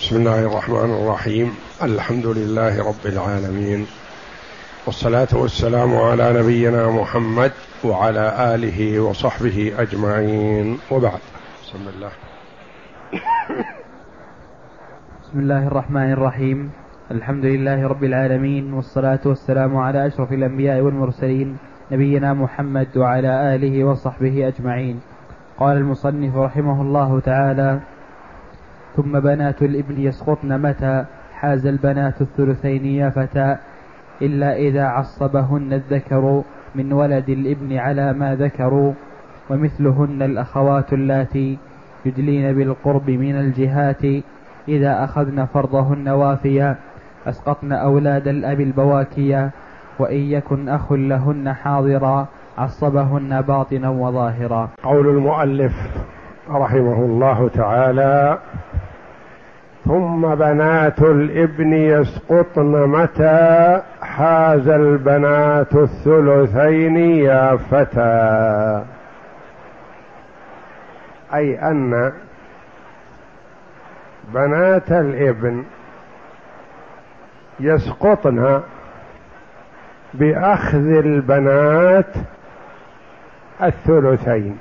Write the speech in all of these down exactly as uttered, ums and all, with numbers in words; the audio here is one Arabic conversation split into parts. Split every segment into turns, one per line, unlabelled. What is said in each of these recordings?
بسم الله الرحمن الرحيم. الحمد لله رب العالمين، والصلاة والسلام على نبينا محمد وعلى آله وصحبه أجمعين، وبعد. بسم الله.
بسم الله الرحمن الرحيم. الحمد لله رب العالمين، والصلاة والسلام على أشرف الأنبياء والمرسلين نبينا محمد وعلى آله وصحبه أجمعين. قال المصنف رحمه الله تعالى: ثم بنات الابن يسقطن متى حاز البنات الثلثين يا فتى، إلا إذا عصبهن الذكر من ولد الابن على ما ذكروا، ومثلهن الأخوات اللاتي يدلين بالقرب من الجهات، إذا أخذن فرضهن وافيا أسقطن أولاد الأب البواكيا، وإن يكن أخ لهن حاضرا عصبهن باطنا وظاهرا.
قول المؤلف رحمه الله تعالى: ثم بنات الابن يسقطن متى حاز البنات الثلثين يا فتى، أي أن بنات الابن يسقطن بأخذ البنات الثلثين.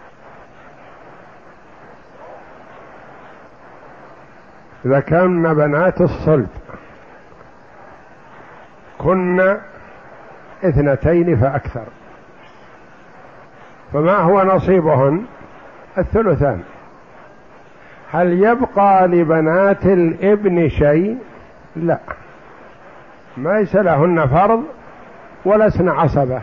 إذا كان بنات الصلب كن اثنتين فأكثر، فما هو نصيبهن؟ الثلثان. هل يبقى لبنات الابن شيء؟ لا، ليس لهن فرض ولسن عصبة،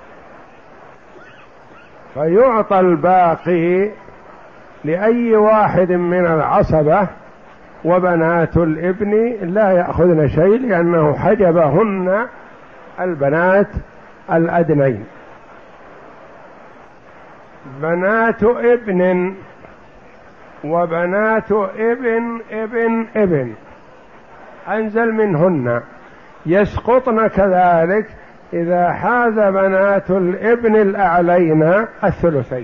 فيعطى الباقي لأي واحد من العصبة، وبنات الابن لا يأخذن شيء لأنه حجبهن البنات الأدنين. بنات ابن وبنات ابن ابن ابن أنزل منهن يسقطن كذلك إذا حاز بنات الابن الأعلين الثلثين.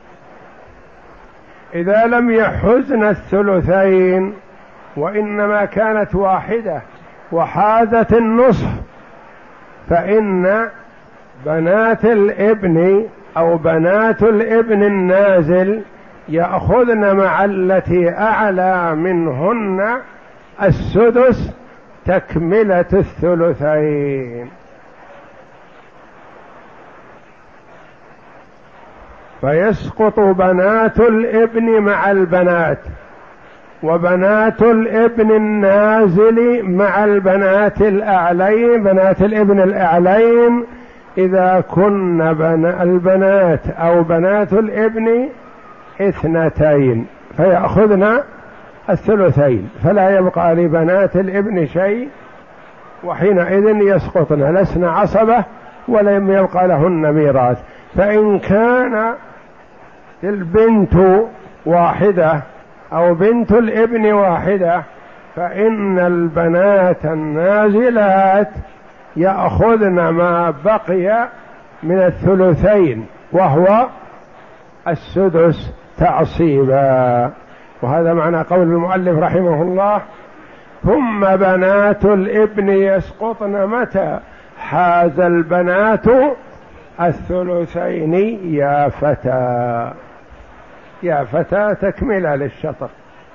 إذا لم يحزن الثلثين وإنما كانت واحدة وحازت النصف، فإن بنات الابن أو بنات الابن النازل يأخذن مع التي أعلى منهن السدس تكملة الثلثين. فيسقط بنات الابن مع البنات، وبنات الابن النازل مع البنات الأعلين، بنات الابن الأعلين إذا كن البنات أو بنات الابن اثنتين فيأخذن الثلثين، فلا يبقى لبنات الابن شيء، وحينئذ يسقطن، لسن عصبة ولم يبقى لهن ميراث. فإن كان البنت واحدة أو بنت الابن واحدة فإن البنات النازلات يأخذن ما بقي من الثلثين وهو السدس تعصيبا. وهذا معنى قول المؤلف رحمه الله: ثم بنات الابن يسقطن متى حاز البنات الثلثين يا فتى. يا فتى تكملة للشطر.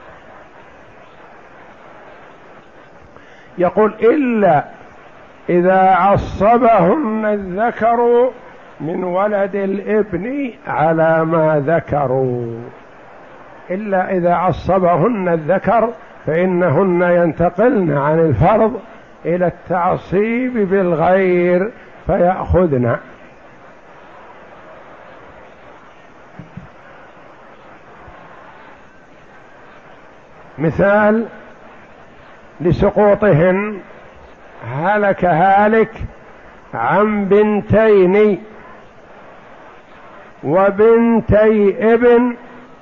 يقول: إلا إذا عصبهن الذكر من ولد الابن على ما ذكروا. إلا إذا عصبهن الذكر فإنهن ينتقلن عن الفرض إلى التعصيب بالغير فيأخذن. مثال لسقوطهن: هلك هالك عن بنتين وبنتي ابن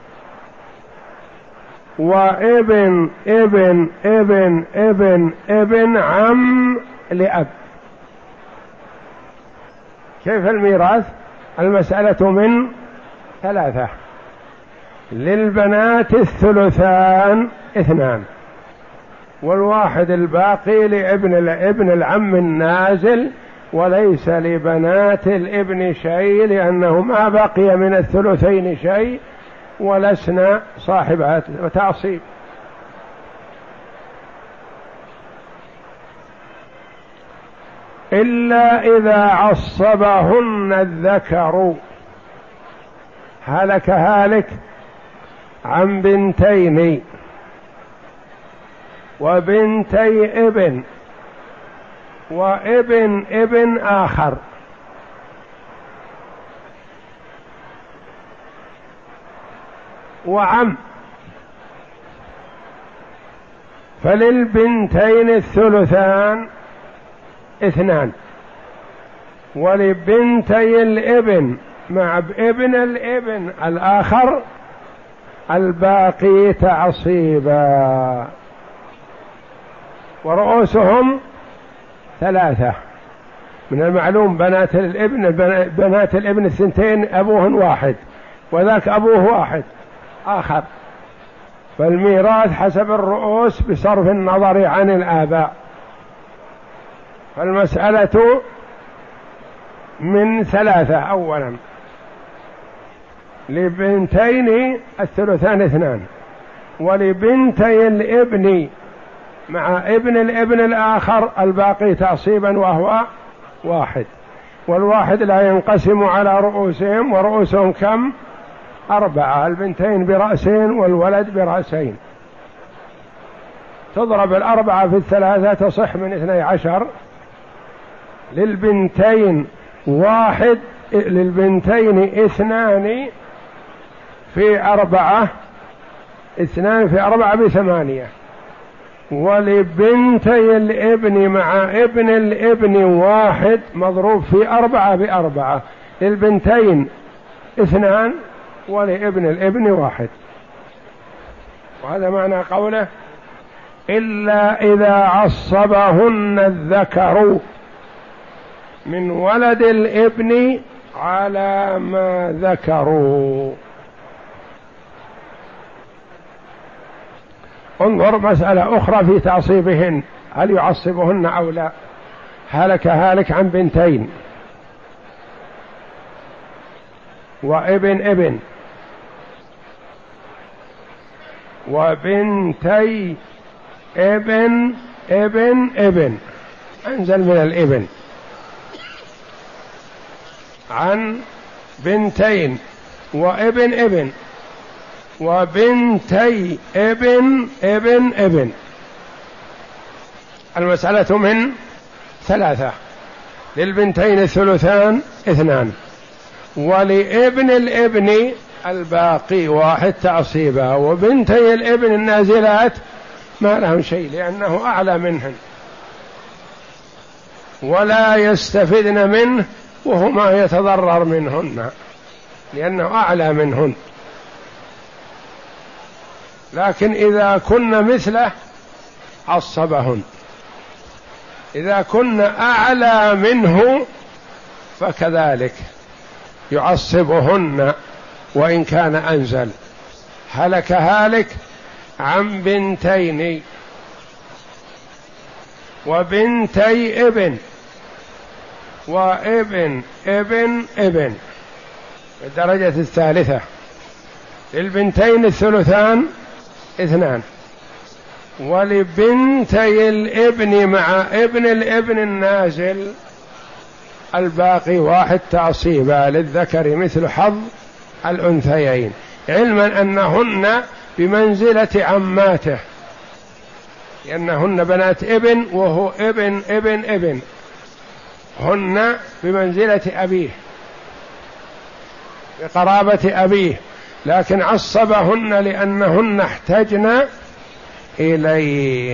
وابن ابن ابن ابن ابن عم لأب. كيف الميراث؟ المسألة من ثلاثة: للبنات الثلثان اثنان، والواحد الباقي لابن الابن العم النازل، وليس لبنات الابن شيء لأنه ما بقي من الثلثين شيء ولسنا صاحبات وتعصيب. إلا إذا عصبهن الذكر. هلك هالك عن بنتين وبنتي ابن وابن ابن آخر، وعم، فللبنتين الثلثان اثنان، ولبنتي الابن مع ابن الابن الآخر الباقي تعصيبا، ورؤوسهم ثلاثة. من المعلوم بنات الابن بنات الابن الثنتين أبوهن واحد، وذاك أبوه واحد آخر، فالميراث حسب الرؤوس بصرف النظر عن الآباء. فالمسألة من ثلاثة. أولا لبنتين الثلثان اثنان، ولبنتي الابن مع ابن الابن الآخر الباقي تعصيبا وهو واحد، والواحد لا ينقسم على رؤوسهم، ورؤوسهم كم؟ أربعة، البنتين برأسين والولد برأسين، تضرب الأربعة في الثلاثة تصح من اثني عشر. للبنتين واحد، للبنتين اثنان في أربعة، اثنان في أربعة بثمانية، ولبنتي الابن مع ابن الابن واحد مضروب في أربعة بأربعة، للبنتين اثنان ولابن الابن واحد. وهذا معنى قوله إلا إذا عصبهن الذكر من ولد الابن على ما ذكروا. انظر مسألة أخرى في تعصيبهن، هل يعصبهن أو لا؟ هلك هالك عن بنتين وابن ابن وبنتي ابن ابن ابن، انزل من الابن، عن بنتين وابن ابن وبنتي ابن ابن ابن. المسألة من ثلاثة، للبنتين الثلثان اثنان، ولابن الابن الباقي واحد تعصيبا، وبنتي الابن النازلات ما لهم شيء لأنه أعلى منهن ولا يستفدن منه، وهما يتضرر منهن لأنه أعلى منهن. لكن إذا كن مثله عصبهن، إذا كن أعلى منه فكذلك يعصبهن وإن كان أنزل. هلك هالك عن بنتين وبنتي ابن وابن ابن ابن الدرجة الثالثة، للبنتين الثلثان اثنان، ولبنتي الابن مع ابن الابن النازل الباقي واحد تعصيبا، للذكر مثل حظ الأنثيين، علما أنهن بمنزلة عماته، لأنهن بنات ابن وهو ابن ابن ابن، هن بمنزلة أبيه بقرابة أبيه، لكن عصبهن لأنهن احتجن إليه.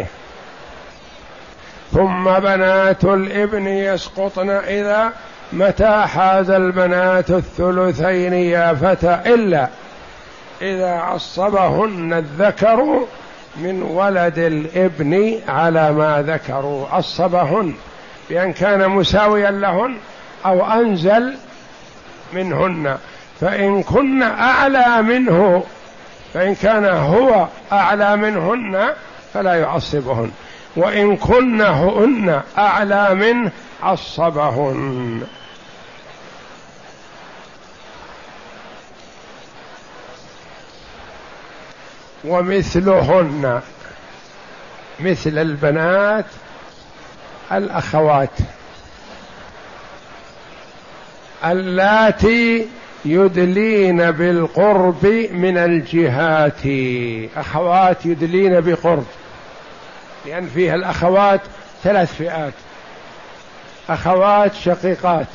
ثم بنات الابن يسقطن إذا متى حاز البنات الثلثين يا فتى، إلا إذا عصبهن الذكر من ولد الابن على ما ذكروا. عصبهن بأن كان مساويا لهن أو أنزل منهن، فإن كن أعلى منه، فإن كان هو أعلى منهن فلا يعصبهن، وإن كنهن أعلى منه عصبهن. ومثلهن، مثل البنات الأخوات اللاتي يدلين بالقرب من الجهات، أخوات يدلين بقرب، لأن فيها الأخوات ثلاث فئات: أخوات شقيقات،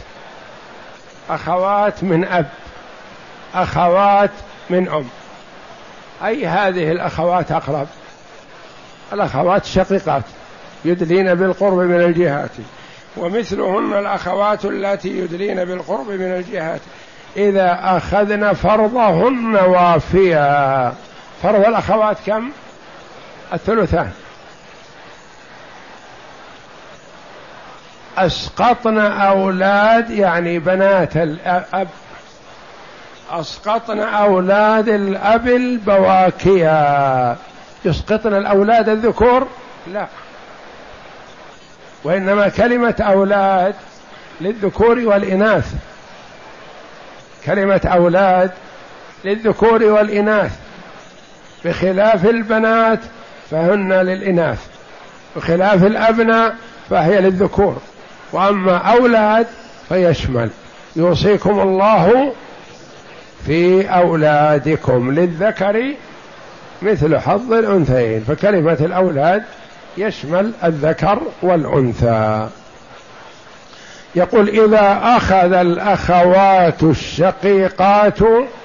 أخوات من أب، أخوات من أم. أي هذه الأخوات أقرب؟ الأخوات الشقيقات يدلين بالقرب من الجهات. ومثلهن الأخوات التي يدلين بالقرب من الجهات إذا أخذن فرضهن وافيا. فرض الأخوات كم؟ الثلثان. أسقطن أولاد يعني بنات الأب، أسقطن أولاد الأب البواكيا. يسقطن الأولاد الذكور؟ لا، وإنما كلمة أولاد للذكور والإناث، كلمة أولاد للذكور والإناث، بخلاف البنات فهن للإناث، بخلاف الأبناء فهي للذكور. وأما أولاد فيشمل: يوصيكم الله في أولادكم للذكر مثل حظ الأنثيين، فكلمة الأولاد يشمل الذكر والأنثى. يقول: إذا أخذ الأخوات الشقيقات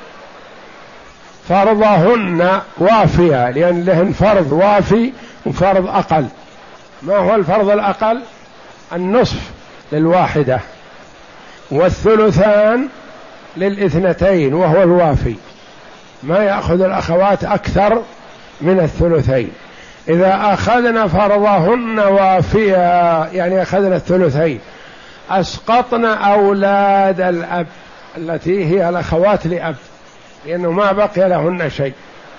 فرضهن وافيا، لأن لهن فرض وافي وفرض أقل. ما هو الفرض الأقل؟ النصف للواحدة، والثلثان للاثنتين وهو الوافي، ما يأخذ الأخوات أكثر من الثلثين. إذا أخذن فرضهن وافيا يعني أخذن الثلثين، أسقطن أولاد الأب التي هي الأخوات لأب، لأنه ما بقي لهن شيء.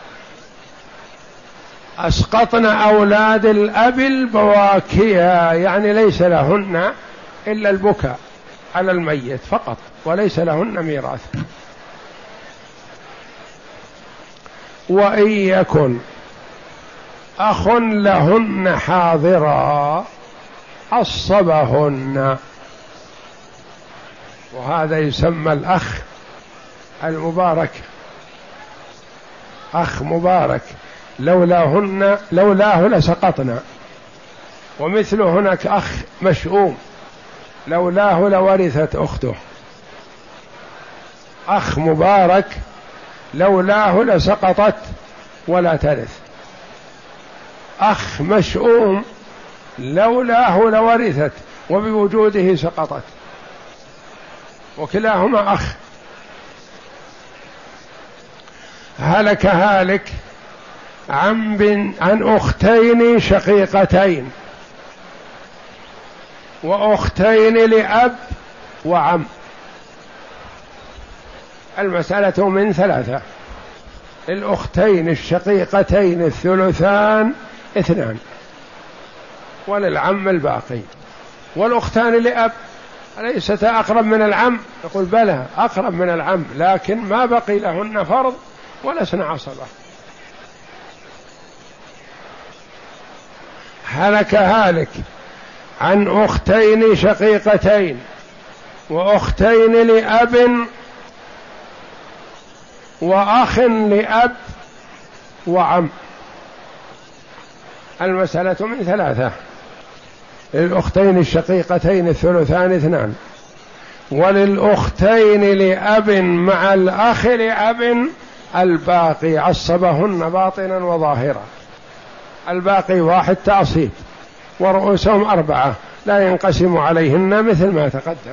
أسقطن أولاد الأب البواكيا يعني ليس لهن إلا البكاء على الميت فقط، وليس لهن ميراث. وإن يكن أخ لهن حاضرا عصبهن، وهذا يسمى الأخ المبارك، أخ مبارك، لولاهن لولاه لسقطنا. ومثل هناك أخ مشؤوم، لولاه لورثت أخته. أخ مبارك لولاه لسقطت ولا ترث. أخ مشؤوم لولاه لورثت وبوجوده سقطت، وكلاهما أخ. هلك هالك عن بن عن أختين شقيقتين وأختين لأب وعم. المسألة من ثلاثة: للأختين الشقيقتين الثلثان اثنان، وللعم الباقي. والأختان لأب أليستا أقرب من العم؟ يقول بلى أقرب من العم، لكن ما بقي لهن فرض ولسن عصبة. هلك هالك عن أختين شقيقتين وأختين لأب وأخ لأب وعم. المسألة من ثلاثة: للأختين الشقيقتين الثلثان اثنان، وللأختين لأب مع الأخ لأب الباقي عصبهن باطنا وظاهرا. الباقي واحد تعصيب، ورؤوسهم أربعة لا ينقسم عليهن مثل ما تقدم.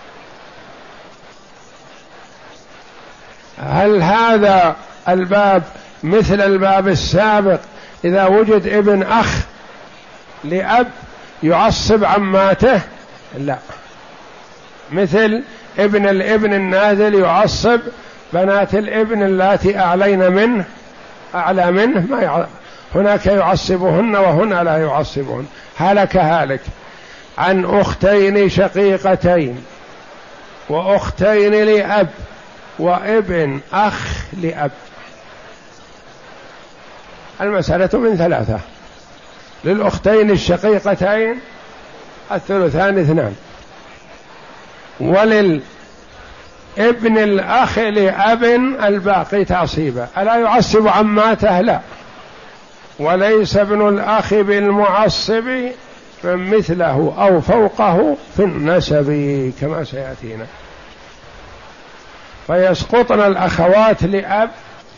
هل هذا الباب مثل الباب السابق إذا وجد ابن أخ لأب يعصب عماته؟ لا، مثل ابن الابن النازل يعصب بنات الابن اللاتي أعلين منه أعلى منه، ما يع... هناك يعصبهن وهنا لا يعصبهن. هلك هالك عن أختين شقيقتين وأختين لأب وابن أخ لأب. المسألة من ثلاثة: للأختين الشقيقتين الثلثان اثنان، وللابن الأخ لأب الباقي تعصيبا. ألا يعصب عماته؟ لا. وليس ابن الأخ بالمعصب من مثله أو فوقه في النسب كما سيأتينا. فيسقطن الأخوات لأب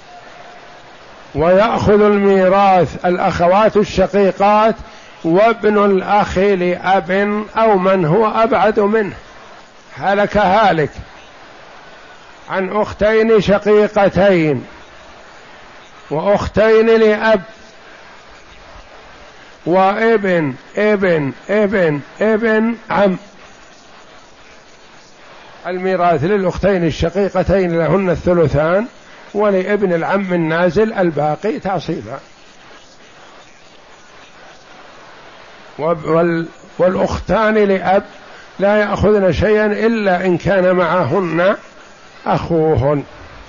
ويأخذ الميراث الأخوات الشقيقات وابن الأخ لأب أو من هو أبعد منه. هلك هالك عن أختين شقيقتين وأختين لأب وابن ابن ابن ابن عم. الميراث للأختين الشقيقتين لهن الثلثان، ولابن العم النازل الباقي تعصيبا. والأختان لأب لا يأخذن شيئا إلا إن كان معهن أخوهن.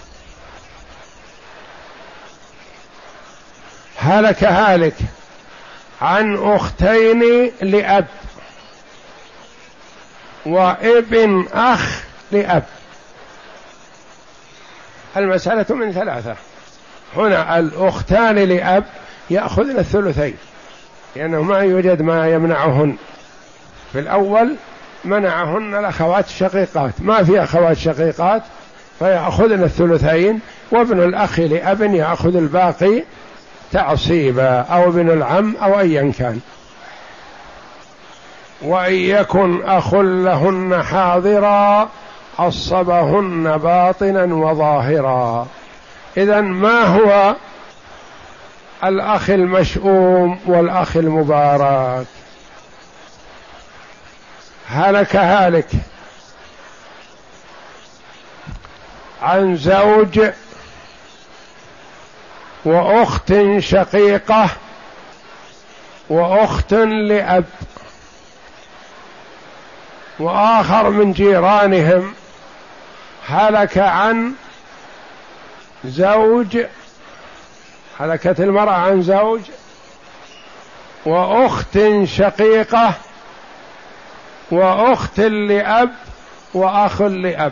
هلك هالك عن أختين لأب وابن أخ لأب. المسألة من ثلاثة. هنا الأختان لأب يأخذن الثلثين لأنه ما يوجد ما يمنعهن. في الأول منعهن الأخوات الشقيقات، ما في أخوات شقيقات فيأخذن الثلثين، وابن الأخ لأب يأخذ الباقي تعصيبا، أو ابن العم أو أيا كان. وإن يكن أخ لهن حاضرا عصبهن باطنا وظاهرا. إذن ما هو الأخ المشؤوم والأخ المبارك؟ هلك هالك عن زوج وأخت شقيقة وأخت لأب وآخر من جيرانهم. هلك عن زوج، هلكت المرأة عن زوج وأخت شقيقة وأخت لأب وأخ لأب.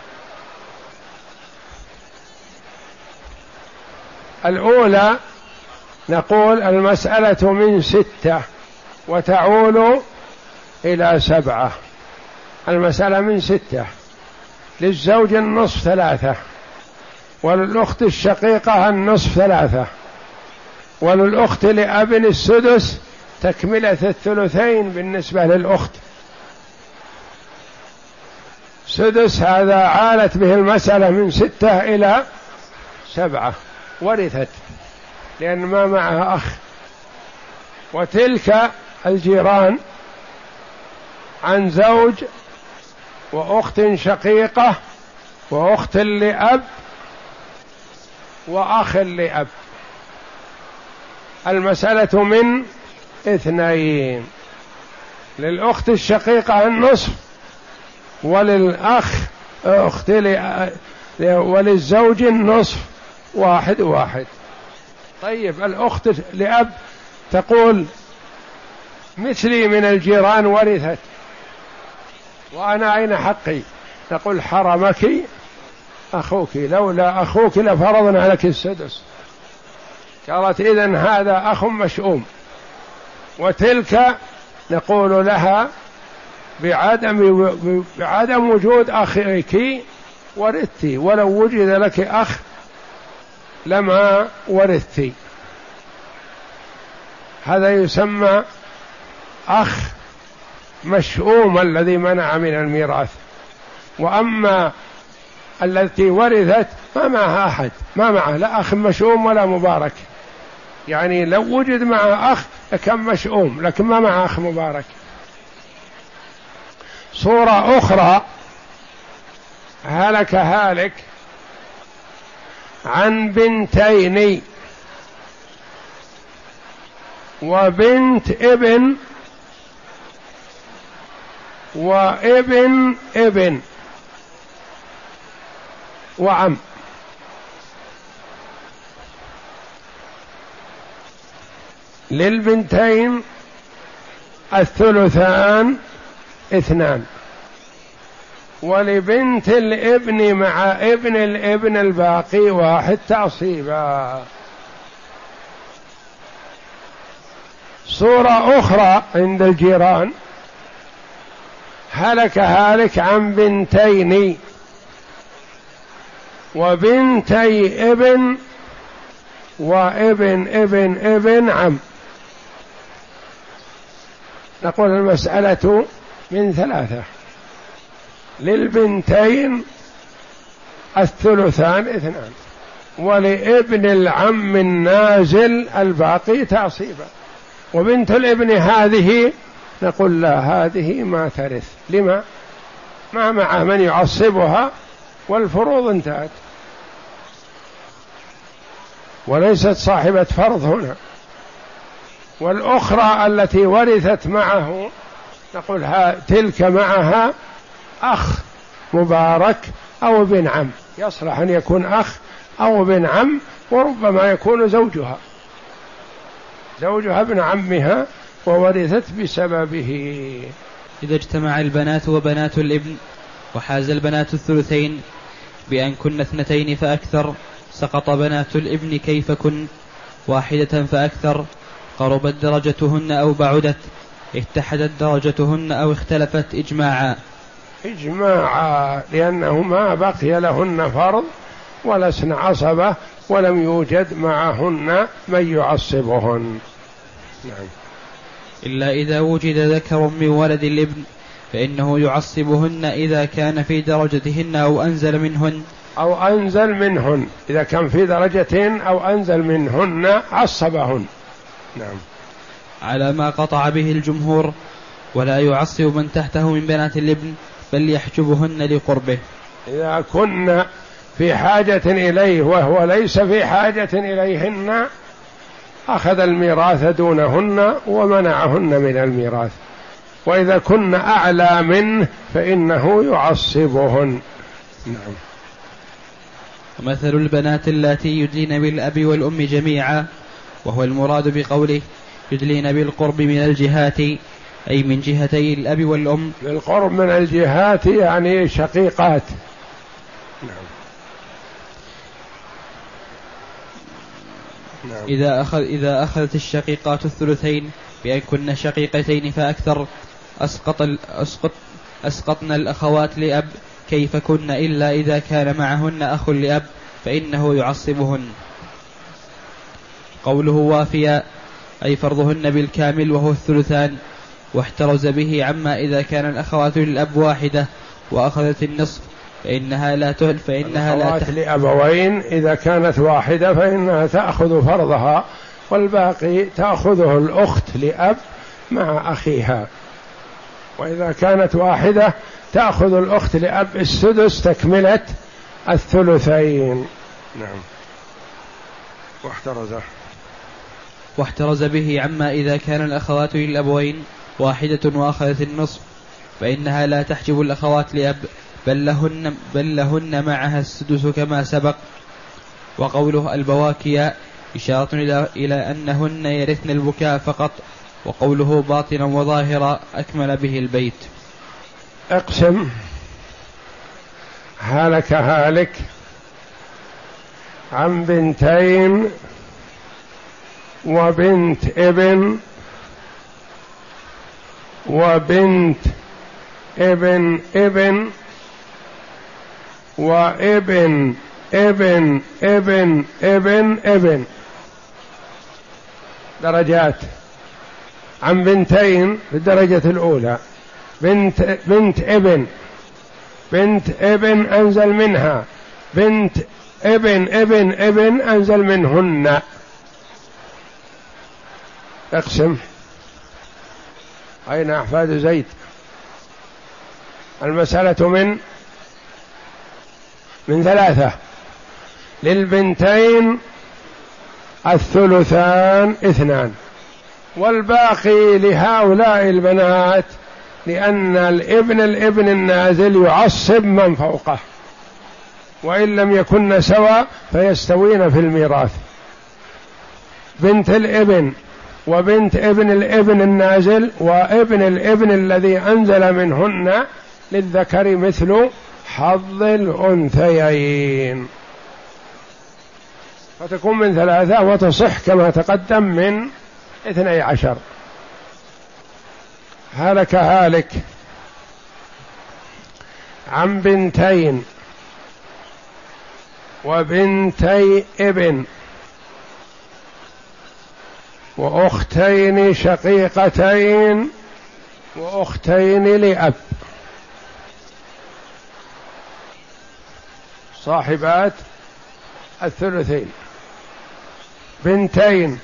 الأولى نقول المسألة من ستة وتعول إلى سبعة. المسألة من ستة: للزوج النصف ثلاثة، وللأخت الشقيقة النصف ثلاثة، وللأخت لأب السدس تكملة الثلثين بالنسبة للأخت. سدس هذا عالت به المسألة من ستة إلى سبعة، ورثت لأن ما معها أخ. وتلك الجيران عن زوج وأخت شقيقة وأخت لأب وأخ لأب. المسألة من اثنين: للأخت الشقيقة النصف، وللأخ أخت وللزوج النصف، واحد واحد. طيب الأخت لأب تقول مثلي من الجيران ورثت وأنا أين حقي؟ نقول حرمك أخوك، لولا أخوك لفرضنا لك السدس. قالت إذن هذا أخ مشؤوم. وتلك نقول لها بعدم بعدم وجود أخيك ورثتي، ولو وجد لك أخ لما ورثتي. هذا يسمى أخ مشؤوم الذي منع من الميراث. وأما التي ورثت ما معها أحد، ما معها لا أخ مشؤوم ولا مبارك، يعني لو وجد معه أخ كان مشؤوم لكن ما معه أخ مبارك. صورة أخرى: هلك هالك عن بنتين وبنت ابن وابن ابن وعم. للبنتين الثلثان اثنان، ولبنت الابن مع ابن الابن الباقي واحد تعصيبا. صورة أخرى عند الجيران: هلك هالك عن بنتين وبنتي ابن وابن ابن ابن عم. نقول المسألة من ثلاثة: للبنتين الثلثان اثنان، ولابن العم النازل الباقي تعصيبا. وبنت الابن هذه نقول لا، هذه ما ترث. لما؟ ما مع من يعصبها والفروض انتهت، وليست صاحبة فرض هنا. والأخرى التي ورثت معه نقول ها تلك معها أخ مبارك أو ابن عم، يصلح أن يكون أخ أو ابن عم، وربما يكون زوجها زوجها ابن عمها وورثت بسببه.
إذا اجتمع البنات وبنات الابن وحاز البنات الثلثين بأن كن اثنتين فأكثر، سقط بنات الابن كيف كن واحدة فأكثر، قربت درجتهن أو بعدت، اتحدت درجتهن أو اختلفت إجماعا.
إجماعا، لأنه ما بقي لهن فرض ولسن عصبة ولم يوجد معهن من يعصبهن. نعم.
إلا إذا وجد ذكر من ولد الابن فإنه يعصبهن إذا كان في درجتهن أو أنزل منهن
أو أنزل منهن إذا كان في درجتين أو أنزل منهن عصبهن. نعم.
على ما قطع به الجمهور، ولا يعصب من تحته من بنات الابن بل يحجبهن لقربه.
إذا كن في حاجة إليه وهو ليس في حاجة إليهن أخذ الميراث دونهن ومنعهن من الميراث، وإذا كن أعلى منه فإنه يعصبهن. نعم.
مثل البنات اللاتي يدلين بالأب والأم جميعا، وهو المراد بقوله يدلين بالقرب من الجهات، أي من جهتي الأب والأم.
بالقرب من الجهات يعني شقيقات. نعم.
نعم. إذا أخذ إذا أخذت الشقيقات الثلثين بأن كن شقيقتين فأكثر، أسقط أسقط أسقطن الأخوات لأب كيف كن، إلا إذا كان معهن أخ لأب فإنه يعصبهن. قوله وافيا أي فرضهن بالكامل وهو الثلثان، واحترز به عما إذا كان الأخوات للأب واحدة وأخذت النصف فإنها لا تهل فإنها لا
تحل لأبوين. إذا كانت واحدة فإنها تأخذ فرضها، والباقي تأخذه الأخت لأب مع أخيها. وإذا كانت واحدة تأخذ الأخت لأب السدس تكملة الثلثين. نعم. واحترزه
واحترز به عما إذا كان الأخوات للأبوين واحدة وأخذت النصف فإنها لا تحجب الأخوات لأب بل لهن, بل لهن معها السدس كما سبق. وقوله البواكيا إشارة إلى, إلى أنهن يرثن البكاء فقط، وقوله باطنا وظاهرا أكمل به البيت.
اقسم. هلك هالك عن بنتين وبنت ابن وبنت ابن ابن وابن ابن ابن ابن ابن. درجات. عن بنتين في الدرجة الأولى، بنت بنت ابن، بنت ابن أنزل منها، بنت ابن ابن ابن أنزل منهن. اقسم. أين أحفاد زيد؟ المسألة من من ثلاثة. للبنتين الثلثان اثنان، والباقي لهؤلاء البنات، لأن الابن الابن النازل يعصب من فوقه، وإن لم يكن سوا فيستوين في الميراث. بنت الابن وبنت ابن الابن النازل وابن الابن الذي أنزل منهن للذكر مثل حظ الأنثيين، فتكون من ثلاثة وتصح كما تقدم من اثني عشر. هلك هالك عن بنتين وبنتي ابن وأختين شقيقتين وأختين لأب صاحبات الثلثين، بنتين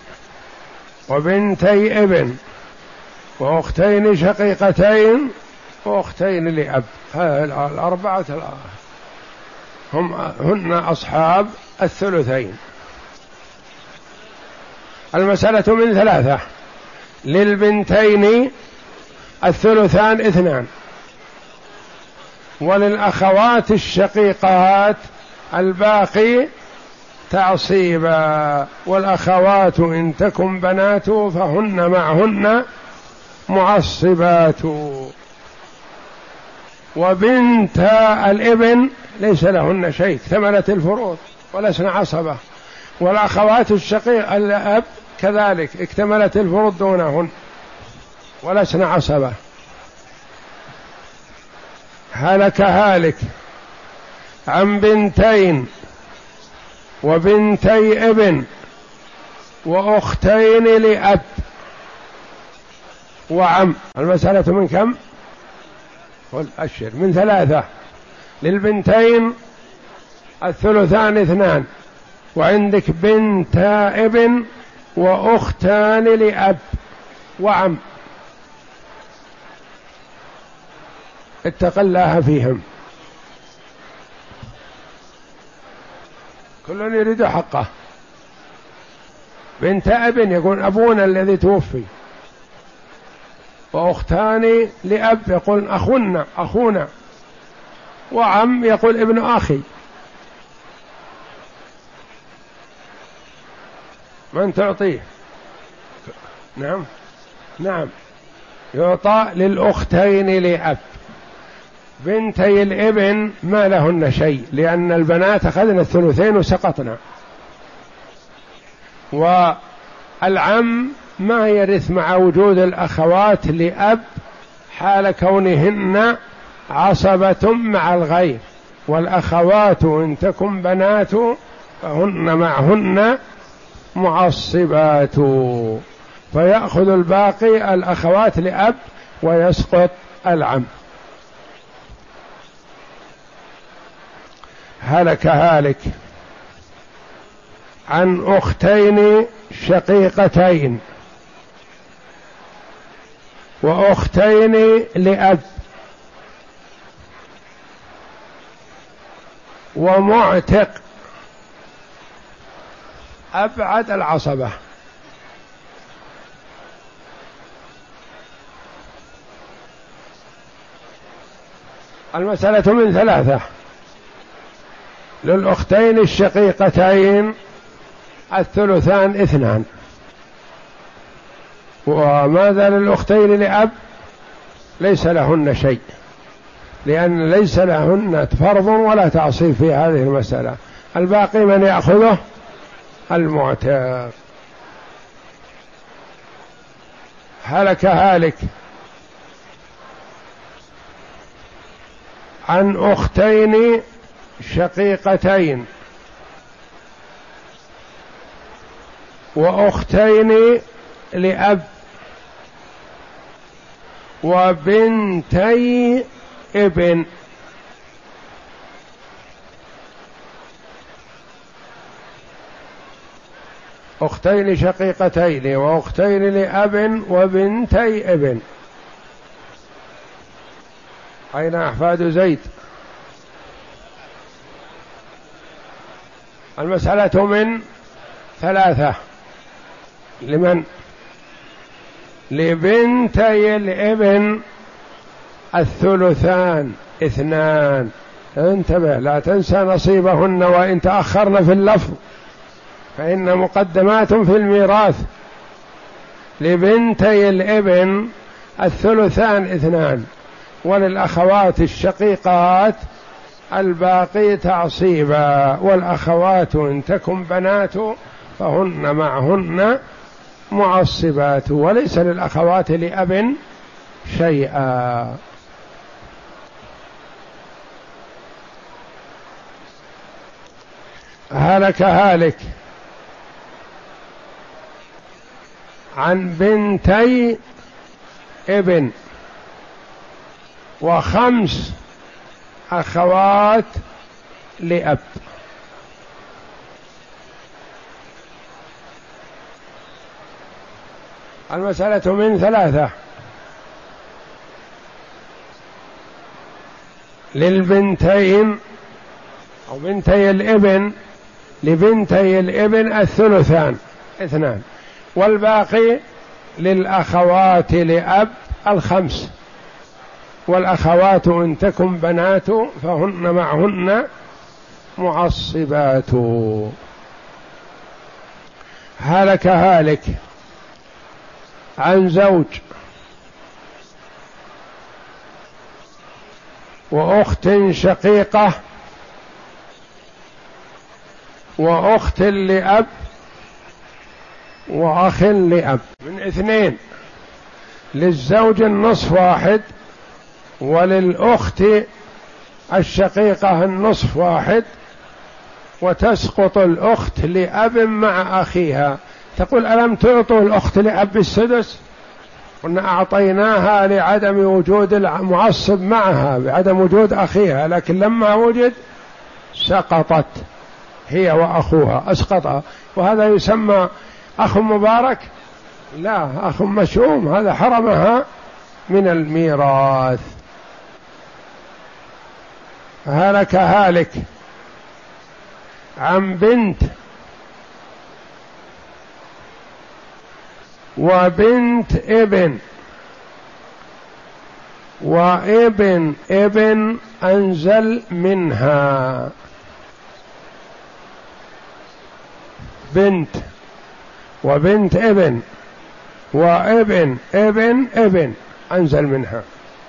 وبنتي ابن وأختين شقيقتين وأختين لأب، هذه الأربعة هم هن أصحاب الثلثين. المسألة من ثلاثة: للبنتين الثلثان اثنان، وللأخوات الشقيقات الباقي تعصيبا، والأخوات إن تكن بنات فهن معهن معصبات. وبنت الابن ليس لهن شيء، اكتملت الفروض ولسن عصبة، والأخوات الشقيق الأب كذلك اكتملت الفروض دونهن ولسن عصبة. هلك هالك عن بنتين وبنتي ابن وأختين لأب وعم. المسألة من كم؟ قل أشر. من ثلاثة: للبنتين الثلثان اثنان، وعندك بنت ابن وأختان لأب وعم، اتق الله فيهم، كل يريد حقه. بنت ابن يقول أبونا الذي توفي، وأختان لأب يقول أخونا أخونا، وعم يقول ابن أخي. من تعطيه؟ نعم نعم يعطى للأختين لأب. بنتي الابن ما لهن شيء، لأن البنات أخذن الثلثين وسقطنا، والعم ما يرث مع وجود الأخوات لأب حال كونهن عصبة مع الغير، والأخوات إن تكن بنات فهن معهن معصبات، فيأخذ الباقي الأخوات لأب ويسقط العم. هلك هالك عن أختين شقيقتين وأختين لأب ومعتق أبعد العصبة. المسألة من ثلاثة: للأختين الشقيقتين الثلثان اثنان، وماذا للأختين لأب؟ ليس لهن شيء، لأن ليس لهن فرض ولا تعصيب في هذه المسألة، الباقي من يأخذه؟ المعتق. هلك هالك عن أختين شقيقتين وأختين لأب وبنتي ابن. أختين شقيقتين وأختين لأب وبنتي ابن. أين أحفاد زيد؟ المسألة من ثلاثة: لمن؟ لبنتي الابن الثلثان اثنان. انتبه لا تنسى نصيبهن وإن تأخرن في اللفظ فإن مقدمات في الميراث. لبنتي الابن الثلثان اثنان، وللأخوات الشقيقات الباقي تعصيبا، والأخوات إن تكن بنات فهن معهن معصبات، وليس للأخوات لأب شيئا. هلك هالك عن بنتي ابن وخمس أخوات لأب. المسألة من ثلاثة: للبنتين أو بنتي الابن، لبنتي الابن الثلثان اثنان، والباقي للأخوات لأب الخمس، والأخوات إن تكن بنات فهن معهن معصبات. هلك هالك عن زوج وأخت شقيقة وأخت لأب وأخ لأب من اثنين. للزوج النصف واحد، وللأخت الشقيقة النصف واحد، وتسقط الأخت لأب مع أخيها. تقول ألم تعطوا الأخت لأب السدس؟ قلنا أعطيناها لعدم وجود المعصب معها بعدم وجود أخيها، لكن لما وجد سقطت هي وأخوها، أسقطها. وهذا يسمى أخ مبارك؟ لا، أخ مشؤوم، هذا حرمها من الميراث. هلك هالك عن بنت وبنت ابن وابن ابن أنزل منها. بنت وبنت ابن وابن ابن ابن أنزل منها.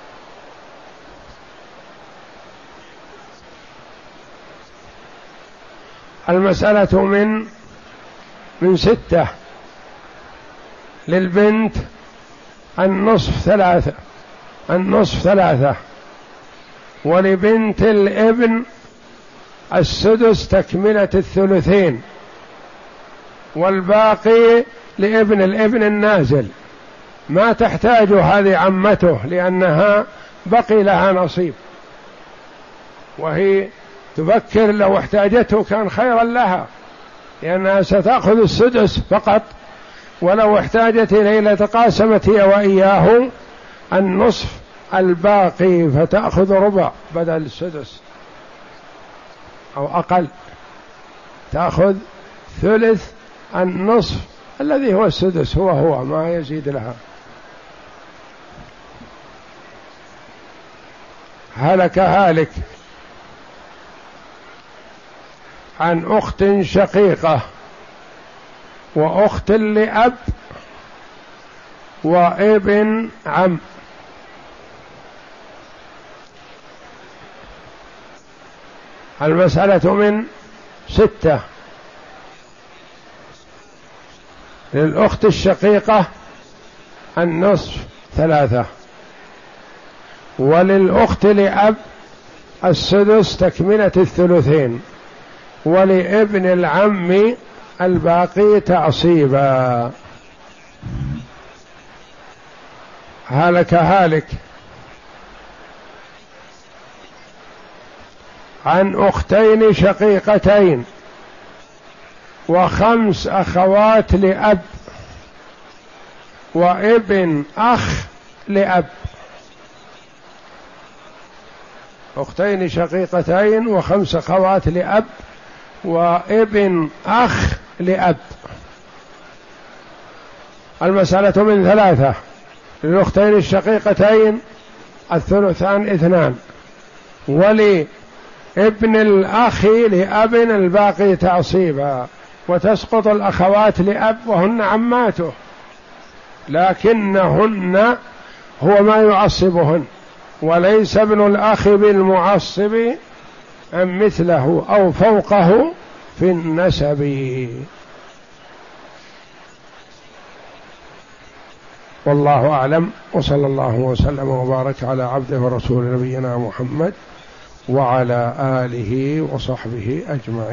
المسألة من من ستة: للبنت النصف ثلاثة النصف ثلاثة ولبنت الابن السدس تكملة الثلثين، والباقي لابن الابن النازل، ما تحتاج هذه عمته لأنها بقي لها نصيب، وهي تفكر لو احتاجته كان خيرا لها لأنها ستأخذ السدس فقط، ولو احتاجت إليه لتقاسمت هي وإياه النصف الباقي فتأخذ ربع بدل السدس أو أقل، تأخذ ثلث النصف الذي هو السدس، هو هو ما يزيد لها. هلك هالك عن أخت شقيقة وأخت لأب وابن عم. المسألة من ستة: للأخت الشقيقة النصف ثلاثة، وللأخت لأب السدس تكملة الثلثين، ولابن العم الباقي تعصيبا. هلك هالك عن أختين شقيقتين وخمس أخوات لأب وابن أخ لأب. أختين شقيقتين وخمس أخوات لأب وابن أخ لأب. المسألة من ثلاثة، للأختين الشقيقتين الثلثان اثنان، ولابن الأخ لأب الباقي تعصيبا، وتسقط الأخوات لأب وهن عماته، لكنهن هو ما يعصبهن، وليس ابن الأخ بالمعصب أم مثله أو فوقه في النسب. والله أعلم، وصلى الله وسلم وبارك على عبده ورسول نبينا محمد وعلى آله وصحبه أجمعين.